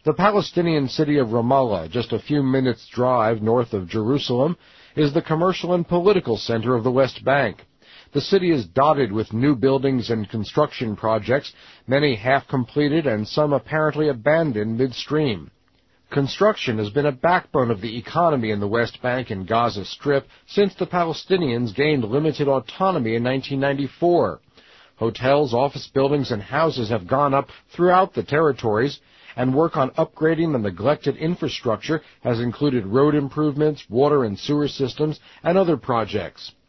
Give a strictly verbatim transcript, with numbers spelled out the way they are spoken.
The Palestinian city of Ramallah, just a few minutes' drive north of Jerusalem, is the commercial and political center of the West Bank. The city is dotted with new buildings and construction projects, many half-completed and some apparently abandoned midstream. Construction has been a backbone of the economy in the West Bank and Gaza Strip since the Palestinians gained limited autonomy in nineteen ninety-four. Hotels, office buildings, and houses have gone up throughout the territories, and work on upgrading the neglected infrastructure has included road improvements, water and sewer systems, and other projects.